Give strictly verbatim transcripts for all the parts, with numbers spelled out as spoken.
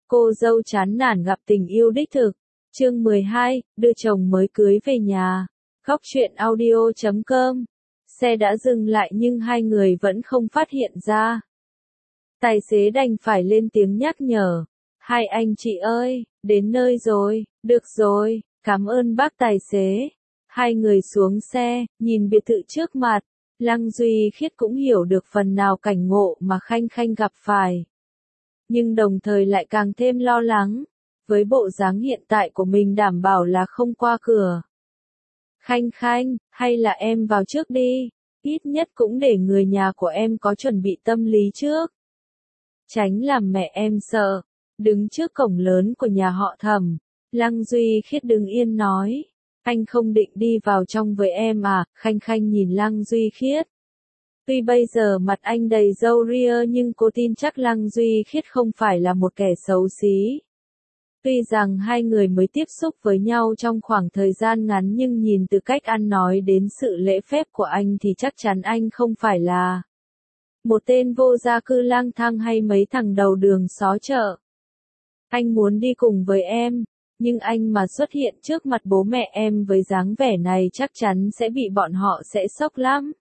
Cô dâu chán nản gặp tình yêu đích thực. Chương mười hai, đưa chồng mới cưới về nhà. Góc truyện audio chấm com. Xe đã dừng lại nhưng hai người vẫn không phát hiện ra. Tài xế đành phải lên tiếng nhắc nhở. Hai anh chị ơi, đến nơi rồi, được rồi, cảm ơn bác tài xế. Hai người xuống xe, nhìn biệt thự trước mặt. Lăng Duy Khiết cũng hiểu được phần nào cảnh ngộ mà Khanh Khanh gặp phải. Nhưng đồng thời lại càng thêm lo lắng. Với bộ dáng hiện tại của mình đảm bảo là không qua cửa. Khanh Khanh, hay là em vào trước đi. Ít nhất cũng để người nhà của em có chuẩn bị tâm lý trước. Tránh làm mẹ em sợ. Đứng trước cổng lớn của nhà họ Thẩm, Lăng Duy Khiết đứng yên nói. Anh không định đi vào trong với em à? Khanh Khanh nhìn Lăng Duy Khiết. Tuy bây giờ mặt anh đầy râu ria nhưng cô tin chắc Lăng Duy Khiết không phải là một kẻ xấu xí. Tuy rằng hai người mới tiếp xúc với nhau trong khoảng thời gian ngắn nhưng nhìn từ cách ăn nói đến sự lễ phép của anh thì chắc chắn anh không phải là một tên vô gia cư lang thang hay mấy thằng đầu đường xó chợ. Anh muốn đi cùng với em, nhưng anh mà xuất hiện trước mặt bố mẹ em với dáng vẻ này chắc chắn sẽ bị bọn họ sẽ sốc lắm.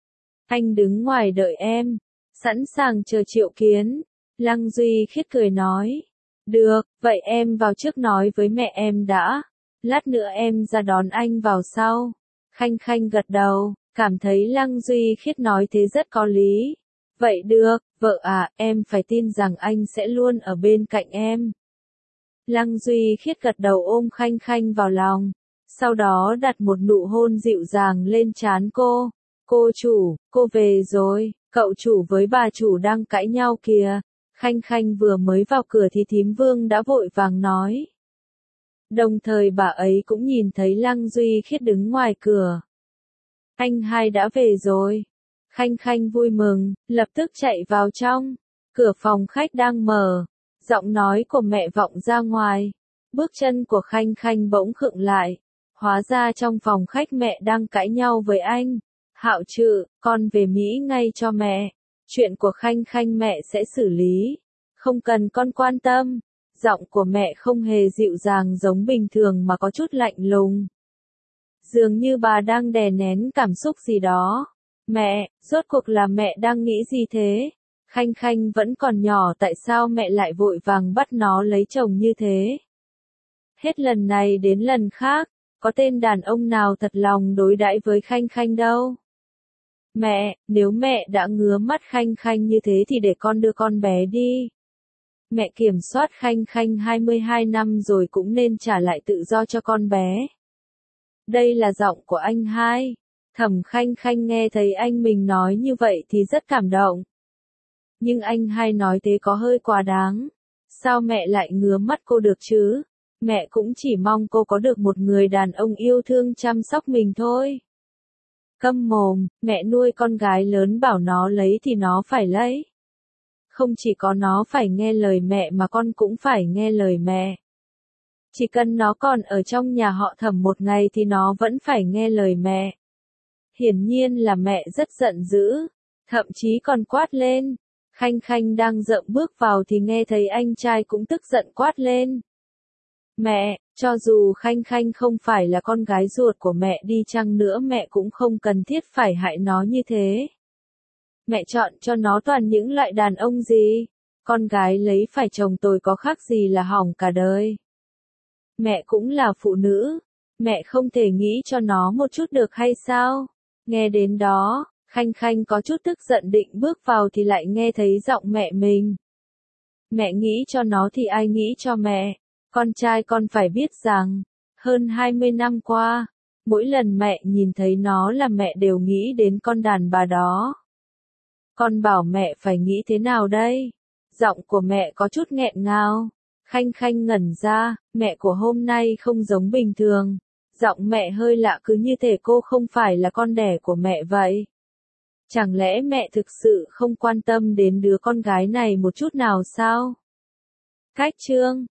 Anh đứng ngoài đợi em, sẵn sàng chờ triệu kiến. Lăng Duy Khiết cười nói. Được, vậy em vào trước nói với mẹ em đã. Lát nữa em ra đón anh vào sau. Khanh Khanh gật đầu, cảm thấy Lăng Duy Khiết nói thế rất có lý. Vậy được, vợ à, em phải tin rằng anh sẽ luôn ở bên cạnh em. Lăng Duy Khiết gật đầu ôm Khanh Khanh vào lòng. Sau đó đặt một nụ hôn dịu dàng lên trán cô. Cô chủ, cô về rồi, cậu chủ với bà chủ đang cãi nhau kìa. Khanh Khanh vừa mới vào cửa thì thím Vương đã vội vàng nói. Đồng thời bà ấy cũng nhìn thấy Lăng Duy Khiết đứng ngoài cửa. Anh hai đã về rồi. Khanh Khanh vui mừng, lập tức chạy vào trong. Cửa phòng khách đang mở. Giọng nói của mẹ vọng ra ngoài. Bước chân của Khanh Khanh bỗng khựng lại. Hóa ra trong phòng khách mẹ đang cãi nhau với anh. Hạo Trự, con về Mỹ ngay cho mẹ. Chuyện của Khanh Khanh mẹ sẽ xử lý. Không cần con quan tâm. Giọng của mẹ không hề dịu dàng giống bình thường mà có chút lạnh lùng. Dường như bà đang đè nén cảm xúc gì đó. Mẹ, rốt cuộc là mẹ đang nghĩ gì thế? Khanh Khanh vẫn còn nhỏ tại sao mẹ lại vội vàng bắt nó lấy chồng như thế? Hết lần này đến lần khác, có tên đàn ông nào thật lòng đối đãi với Khanh Khanh đâu. Mẹ, nếu mẹ đã ngứa mắt Khanh Khanh như thế thì để con đưa con bé đi. Mẹ kiểm soát Khanh Khanh hai mươi hai năm rồi cũng nên trả lại tự do cho con bé. Đây là giọng của anh hai. Thẩm Khanh Khanh nghe thấy anh mình nói như vậy thì rất cảm động. Nhưng anh hai nói thế có hơi quá đáng. Sao mẹ lại ngứa mắt cô được chứ? Mẹ cũng chỉ mong cô có được một người đàn ông yêu thương chăm sóc mình thôi. Câm mồm, mẹ nuôi con gái lớn bảo nó lấy thì nó phải lấy. Không chỉ có nó phải nghe lời mẹ mà con cũng phải nghe lời mẹ. Chỉ cần nó còn ở trong nhà họ Thẩm một ngày thì nó vẫn phải nghe lời mẹ. Hiển nhiên là mẹ rất giận dữ, thậm chí còn quát lên. Khanh Khanh đang dậm bước vào thì nghe thấy anh trai cũng tức giận quát lên. Mẹ, cho dù Khanh Khanh không phải là con gái ruột của mẹ đi chăng nữa mẹ cũng không cần thiết phải hại nó như thế. Mẹ chọn cho nó toàn những loại đàn ông gì? Con gái lấy phải chồng tồi có khác gì là hỏng cả đời. Mẹ cũng là phụ nữ. Mẹ không thể nghĩ cho nó một chút được hay sao? Nghe đến đó, Khanh Khanh có chút tức giận định bước vào thì lại nghe thấy giọng mẹ mình. Mẹ nghĩ cho nó thì ai nghĩ cho mẹ? Con trai con phải biết rằng, hơn hai mươi năm qua, mỗi lần mẹ nhìn thấy nó là mẹ đều nghĩ đến con đàn bà đó. Con bảo mẹ phải nghĩ thế nào đây? Giọng của mẹ có chút nghẹn ngào. Khanh Khanh ngẩn ra, mẹ của hôm nay không giống bình thường. Giọng mẹ hơi lạ cứ như thể cô không phải là con đẻ của mẹ vậy. Chẳng lẽ mẹ thực sự không quan tâm đến đứa con gái này một chút nào sao? Cách chương